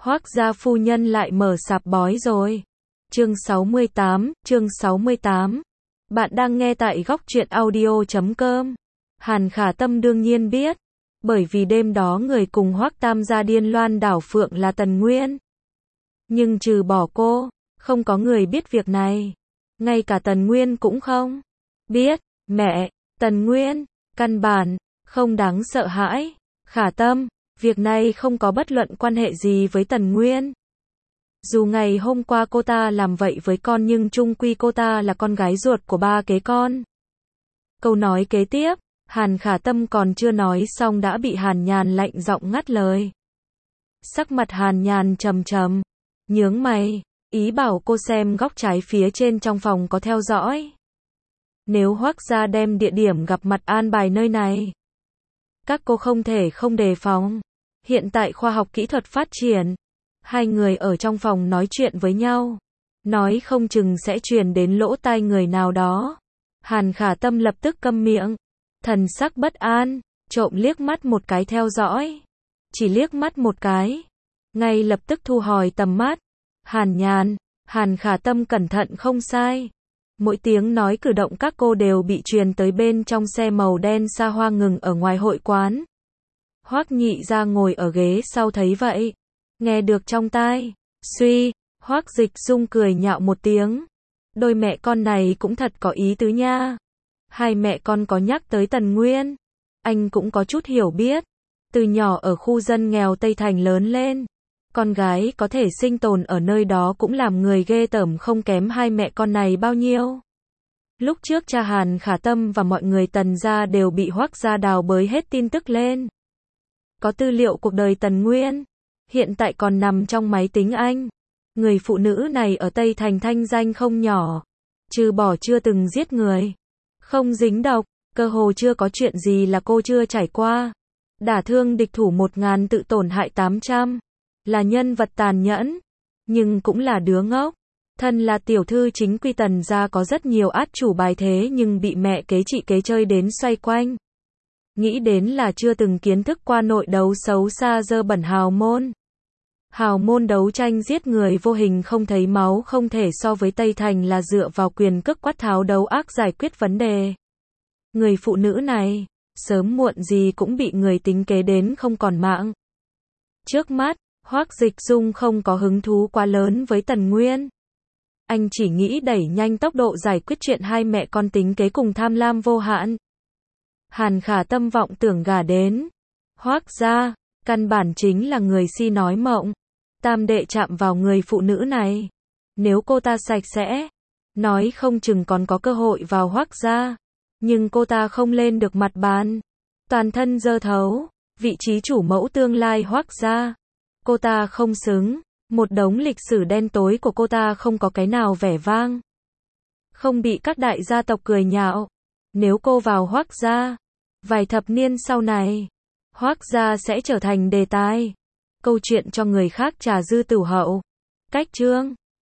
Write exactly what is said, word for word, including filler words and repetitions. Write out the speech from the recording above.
Hoác gia phu nhân lại mở sạp bói rồi. Chương sáu mươi tám, chương sáu mươi tám. Bạn đang nghe tại góc truyện audio chấm com. Hàn Khả Tâm đương nhiên biết, bởi vì đêm đó người cùng Hoác Tam gia điên loan đảo phượng là Tần Nguyên. Nhưng trừ bỏ cô, không có người biết việc này. Ngay cả Tần Nguyên cũng không biết. Mẹ, Tần Nguyên, căn bản, không đáng sợ hãi. Khả Tâm, việc này không có bất luận quan hệ gì với Tần Nguyên. Dù ngày hôm qua cô ta làm vậy với con nhưng chung quy cô ta là con gái ruột của ba kế con. Câu nói kế tiếp, Hàn Khả Tâm còn chưa nói xong đã bị Hàn Nhàn lạnh giọng ngắt lời. Sắc mặt Hàn Nhàn trầm trầm, nhướng mày, ý bảo cô xem góc trái phía trên trong phòng có theo dõi. Nếu Hoác gia đem địa điểm gặp mặt an bài nơi này, các cô không thể không đề phòng. Hiện tại khoa học kỹ thuật phát triển, hai người ở trong phòng nói chuyện với nhau, nói không chừng sẽ truyền đến lỗ tai người nào đó. Hàn Khả Tâm lập tức câm miệng, thần sắc bất an, trộm liếc mắt một cái theo dõi. Chỉ liếc mắt một cái, ngay lập tức thu hồi tầm mắt. Hàn Nhàn, Hàn Khả Tâm cẩn thận không sai. Mỗi tiếng nói cử động các cô đều bị truyền tới bên trong xe màu đen xa hoa ngừng ở ngoài hội quán. Hoác Nhị ra ngồi ở ghế sau thấy vậy, nghe được trong tai, suy, Hoác Dịch Dung cười nhạo một tiếng. Đôi mẹ con này cũng thật có ý tứ nha. Hai mẹ con có nhắc tới Tần Nguyên, anh cũng có chút hiểu biết. Từ nhỏ ở khu dân nghèo Tây Thành lớn lên, con gái có thể sinh tồn ở nơi đó cũng làm người ghê tởm không kém hai mẹ con này bao nhiêu. Lúc trước cha Hàn Khả Tâm và mọi người Tần gia đều bị Hoác gia đào bới hết tin tức lên. Có tư liệu cuộc đời Tần Nguyên, hiện tại còn nằm trong máy tính anh. Người phụ nữ này ở Tây Thành thanh danh không nhỏ, trừ bỏ chưa từng giết người, không dính độc, cơ hồ chưa có chuyện gì là cô chưa trải qua. Đả thương địch thủ một ngàn tự tổn hại tám trăm, là nhân vật tàn nhẫn, nhưng cũng là đứa ngốc. Thân là tiểu thư chính quy Tần gia có rất nhiều át chủ bài thế nhưng bị mẹ kế chị kế chơi đến xoay quanh. Nghĩ đến là chưa từng kiến thức qua nội đấu xấu xa dơ bẩn hào môn. Hào môn đấu tranh giết người vô hình không thấy máu không thể so với Tây Thành là dựa vào quyền cước quát tháo đấu ác giải quyết vấn đề. Người phụ nữ này, sớm muộn gì cũng bị người tính kế đến không còn mạng. Trước mắt, Hoác Dịch Dung không có hứng thú quá lớn với Tần Nguyên. Anh chỉ nghĩ đẩy nhanh tốc độ giải quyết chuyện hai mẹ con tính kế cùng tham lam vô hạn. Hàn Khả Tâm vọng tưởng gả đến Hoác gia, căn bản chính là người si nói mộng. Tam đệ chạm vào người phụ nữ này, nếu cô ta sạch sẽ, nói không chừng còn có cơ hội vào Hoác gia. Nhưng cô ta không lên được mặt bàn, toàn thân dơ thấu, vị trí chủ mẫu tương lai Hoác gia, cô ta không xứng. Một đống lịch sử đen tối của cô ta không có cái nào vẻ vang, không bị các đại gia tộc cười nhạo. Nếu cô vào Hoác gia, vài thập niên sau này, Hoác gia sẽ trở thành đề tài, câu chuyện cho người khác trà dư tửu hậu. Cách chương